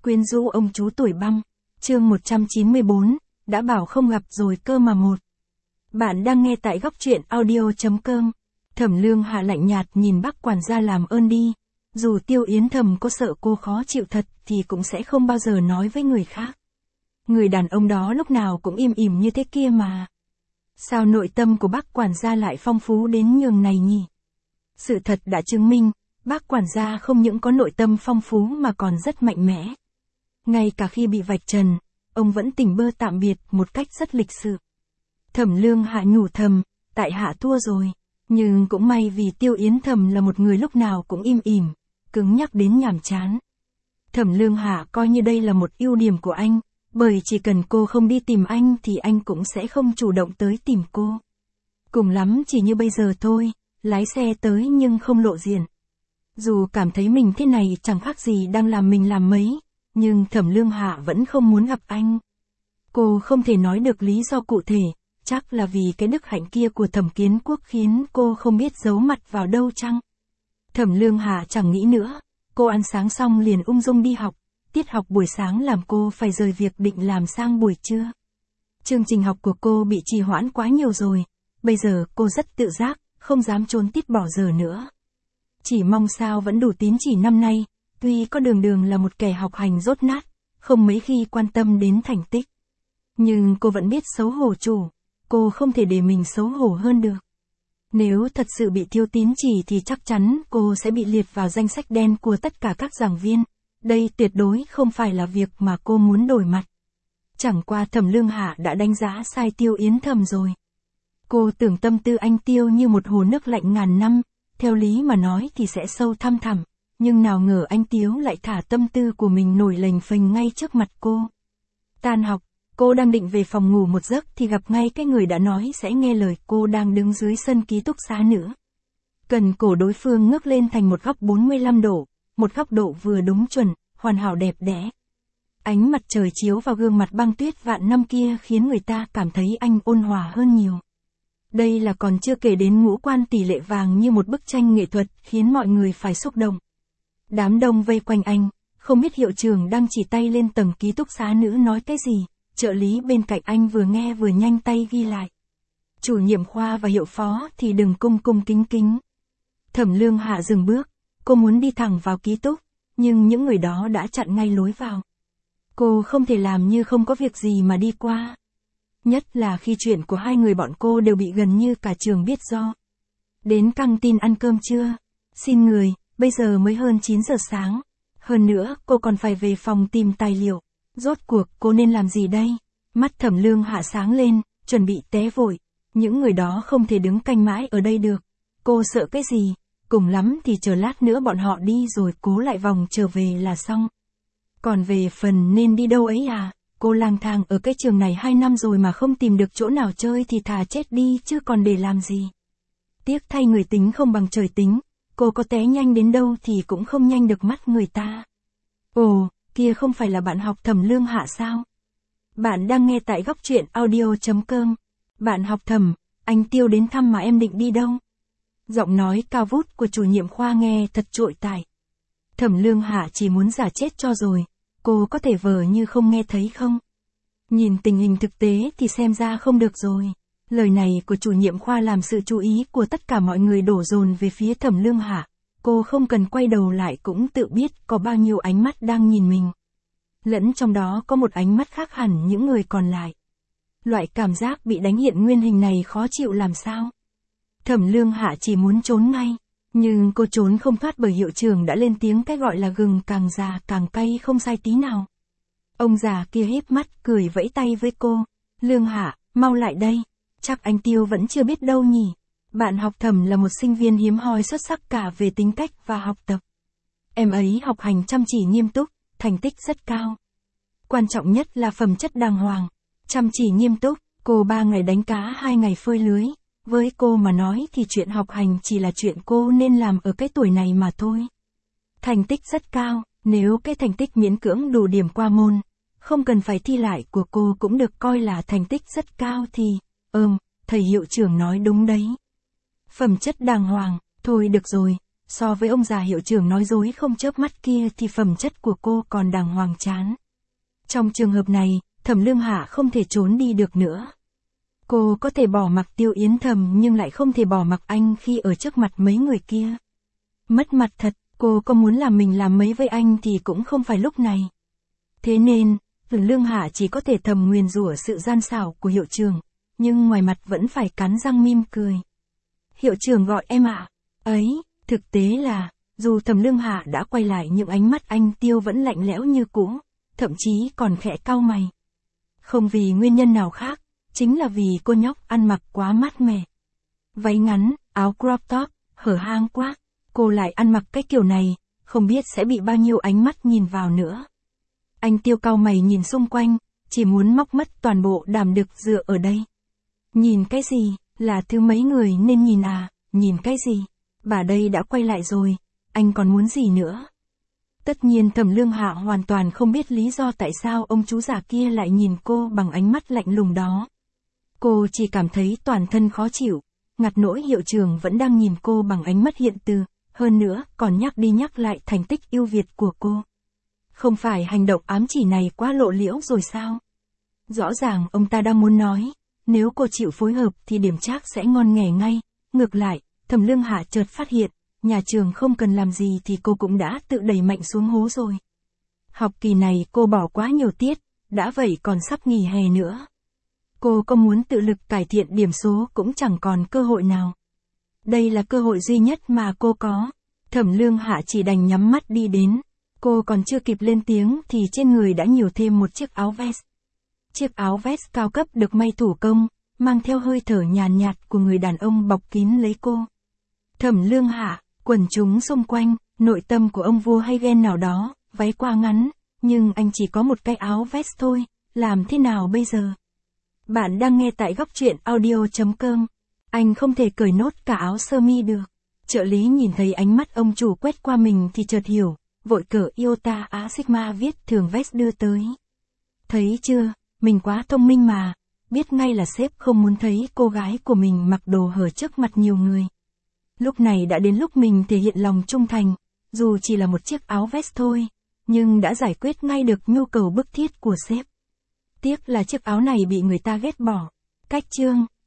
Quyến rũ ông chú tuổi băng, chương 194, đã bảo không gặp rồi cơ mà một. Bạn đang nghe tại góc truyện audio.com. Thẩm Lương Hạ lạnh nhạt nhìn bác quản gia làm ơn đi. Dù Tiêu Yến Thầm có sợ cô khó chịu thật thì cũng sẽ không bao giờ nói với người khác. Người đàn ông đó lúc nào cũng im ỉm như thế kia mà. Sao nội tâm của bác quản gia lại phong phú đến nhường này nhỉ? Sự thật đã chứng minh, bác quản gia không những có nội tâm phong phú mà còn rất mạnh mẽ. Ngay cả khi bị vạch trần, ông vẫn tỉnh bơ tạm biệt một cách rất lịch sự. Thẩm Lương Hạ nhủ thầm, tại hạ thua rồi, nhưng cũng may vì Tiêu Yến Thầm là một người lúc nào cũng im ỉm, cứng nhắc đến nhàm chán. Thẩm Lương Hạ coi như đây là một ưu điểm của anh, bởi chỉ cần cô không đi tìm anh thì anh cũng sẽ không chủ động tới tìm cô. Cùng lắm chỉ như bây giờ thôi, lái xe tới nhưng không lộ diện. Dù cảm thấy mình thế này chẳng khác gì đang làm mình làm mấy, nhưng Thẩm Lương Hạ vẫn không muốn gặp anh. Cô không thể nói được lý do cụ thể, chắc là vì cái đức hạnh kia của Thẩm Kiến Quốc khiến cô không biết giấu mặt vào đâu chăng. Thẩm Lương Hạ chẳng nghĩ nữa, cô ăn sáng xong liền ung dung đi học, tiết học buổi sáng làm cô phải rời việc định làm sang buổi trưa. Chương trình học của cô bị trì hoãn quá nhiều rồi, bây giờ cô rất tự giác, không dám trốn tiết bỏ giờ nữa. Chỉ mong sao vẫn đủ tín chỉ năm nay, tuy có đường là một kẻ học hành dốt nát, không mấy khi quan tâm đến thành tích. Nhưng cô vẫn biết xấu hổ chủ, cô không thể để mình xấu hổ hơn được. Nếu thật sự bị thiếu tín chỉ thì chắc chắn cô sẽ bị liệt vào danh sách đen của tất cả các giảng viên. Đây tuyệt đối không phải là việc mà cô muốn đổi mặt. Chẳng qua Thẩm Lương Hạ đã đánh giá sai Tiêu Yến Thầm rồi. Cô tưởng tâm tư anh Tiêu như một hồ nước lạnh ngàn năm, theo lý mà nói thì sẽ sâu thăm thẳm, nhưng nào ngờ anh Tiếu lại thả tâm tư của mình nổi lềnh phềnh ngay trước mặt cô. Tan học, cô đang định về phòng ngủ một giấc thì gặp ngay cái người đã nói sẽ nghe lời cô đang đứng dưới sân ký túc xá nữa. Cần cổ đối phương ngước lên thành một góc 45 độ, một góc độ vừa đúng chuẩn, hoàn hảo đẹp đẽ. Ánh mặt trời chiếu vào gương mặt băng tuyết vạn năm kia khiến người ta cảm thấy anh ôn hòa hơn nhiều. Đây là còn chưa kể đến ngũ quan tỷ lệ vàng như một bức tranh nghệ thuật khiến mọi người phải xúc động. Đám đông vây quanh anh, không biết hiệu trưởng đang chỉ tay lên tầng ký túc xá nữ nói cái gì, trợ lý bên cạnh anh vừa nghe vừa nhanh tay ghi lại. Chủ nhiệm khoa và hiệu phó thì đừng cung kính kính. Thẩm Lương Hạ dừng bước, cô muốn đi thẳng vào ký túc, nhưng những người đó đã chặn ngay lối vào. Cô không thể làm như không có việc gì mà đi qua. Nhất là khi chuyện của hai người bọn cô đều bị gần như cả trường biết do. Đến căng tin ăn cơm trưa. Xin người, bây giờ mới hơn 9 giờ sáng. Hơn nữa, cô còn phải về phòng tìm tài liệu. Rốt cuộc, cô nên làm gì đây? Mắt Thẩm Lương Hạ sáng lên, chuẩn bị té vội. Những người đó không thể đứng canh mãi ở đây được. Cô sợ cái gì? Cùng lắm thì chờ lát nữa bọn họ đi rồi cố lại vòng trở về là xong. Còn về phần nên đi đâu ấy à? Cô lang thang ở cái trường này 2 năm rồi mà không tìm được chỗ nào chơi thì thà chết đi chứ còn để làm gì. Tiếc thay người tính không bằng trời tính, cô có té nhanh đến đâu thì cũng không nhanh được mắt người ta. Ồ, kia không phải là bạn học Thẩm Lương Hạ sao? Bạn đang nghe tại góc truyện audio.com. Bạn học Thẩm, anh Tiêu đến thăm mà em định đi đâu? Giọng nói cao vút của chủ nhiệm khoa nghe thật trội tài. Thẩm Lương Hạ chỉ muốn giả chết cho rồi. Cô có thể vờ như không nghe thấy không? Nhìn tình hình thực tế thì xem ra không được rồi. Lời này của chủ nhiệm khoa làm sự chú ý của tất cả mọi người đổ dồn về phía Thẩm Lương Hạ. Cô không cần quay đầu lại cũng tự biết có bao nhiêu ánh mắt đang nhìn mình. Lẫn trong đó có một ánh mắt khác hẳn những người còn lại. Loại cảm giác bị đánh hiện nguyên hình này khó chịu làm sao? Thẩm Lương Hạ chỉ muốn trốn ngay. Nhưng cô trốn không thoát bởi hiệu trưởng đã lên tiếng cái gọi là gừng càng già càng cay không sai tí nào. Ông già kia híp mắt cười vẫy tay với cô. Lương Hạ, mau lại đây. Chắc anh Tiêu vẫn chưa biết đâu nhỉ. Bạn học Thẩm là một sinh viên hiếm hoi xuất sắc cả về tính cách và học tập. Em ấy học hành chăm chỉ nghiêm túc, thành tích rất cao. Quan trọng nhất là phẩm chất đàng hoàng. Chăm chỉ nghiêm túc, cô 3 ngày đánh cá 2 ngày phơi lưới. Với cô mà nói thì chuyện học hành chỉ là chuyện cô nên làm ở cái tuổi này mà thôi. Thành tích rất cao, nếu cái thành tích miễn cưỡng đủ điểm qua môn, không cần phải thi lại của cô cũng được coi là thành tích rất cao thì, thầy hiệu trưởng nói đúng đấy. Phẩm chất đàng hoàng, thôi được rồi, so với ông già hiệu trưởng nói dối không chớp mắt kia thì phẩm chất của cô còn đàng hoàng chán. Trong trường hợp này, Thẩm Lương Hạ không thể trốn đi được nữa. Cô có thể bỏ mặc Tiêu Yến Thầm nhưng lại không thể bỏ mặc anh khi ở trước mặt mấy người kia. Mất mặt thật, cô có muốn làm mình làm mấy với anh thì cũng không phải lúc này. Thế nên, Thẩm Lương Hạ chỉ có thể thầm nguyền rủa sự gian xảo của hiệu trưởng, nhưng ngoài mặt vẫn phải cắn răng mỉm cười. Hiệu trưởng gọi em ạ. Ấy, thực tế là, dù Thẩm Lương Hạ đã quay lại nhưng ánh mắt anh Tiêu vẫn lạnh lẽo như cũ, thậm chí còn khẽ cau mày. Không vì nguyên nhân nào khác, chính là vì cô nhóc ăn mặc quá mát mẻ. Váy ngắn, áo crop top, hở hang quá, cô lại ăn mặc cái kiểu này, không biết sẽ bị bao nhiêu ánh mắt nhìn vào nữa. Anh Tiêu cau mày nhìn xung quanh, chỉ muốn móc mất toàn bộ đàm đực dựa ở đây. Nhìn cái gì, là thứ mấy người nên nhìn à, nhìn cái gì, bà đây đã quay lại rồi, anh còn muốn gì nữa. Tất nhiên Thẩm Lương Hạ hoàn toàn không biết lý do tại sao ông chú già kia lại nhìn cô bằng ánh mắt lạnh lùng đó. Cô chỉ cảm thấy toàn thân khó chịu, ngặt nỗi hiệu trưởng vẫn đang nhìn cô bằng ánh mắt hiện từ, hơn nữa còn nhắc đi nhắc lại thành tích ưu việt của cô. Không phải hành động ám chỉ này quá lộ liễu rồi sao? Rõ ràng ông ta đang muốn nói, nếu cô chịu phối hợp thì điểm trác sẽ ngon nghẻ ngay. Ngược lại, Thẩm Lương Hạ chợt phát hiện, nhà trường không cần làm gì thì cô cũng đã tự đẩy mạnh xuống hố rồi. Học kỳ này cô bỏ quá nhiều tiết, đã vậy còn sắp nghỉ hè nữa. Cô có muốn tự lực cải thiện điểm số cũng chẳng còn cơ hội nào. Đây là cơ hội duy nhất mà cô có. Thẩm Lương Hạ chỉ đành nhắm mắt đi đến. Cô còn chưa kịp lên tiếng thì trên người đã nhiều thêm một chiếc áo vest. Chiếc áo vest cao cấp được may thủ công, mang theo hơi thở nhàn nhạt của người đàn ông bọc kín lấy cô. Thẩm Lương Hạ, quần chúng xung quanh, nội tâm của ông vua hay ghen nào đó, váy qua ngắn, nhưng anh chỉ có một cái áo vest thôi, làm thế nào bây giờ? Bạn đang nghe tại góc truyện audio.com. Anh không thể cởi nốt cả áo sơ mi được. Trợ lý nhìn thấy ánh mắt ông chủ quét qua mình thì chợt hiểu, vội cởi Iota Á Sigma viết thường vest đưa tới. Thấy chưa, mình quá thông minh mà, biết ngay là sếp không muốn thấy cô gái của mình mặc đồ hở trước mặt nhiều người. Lúc này đã đến lúc mình thể hiện lòng trung thành, dù chỉ là một chiếc áo vest thôi, nhưng đã giải quyết ngay được nhu cầu bức thiết của sếp. Tiếc là chiếc áo này bị người ta ghét bỏ. Cách chương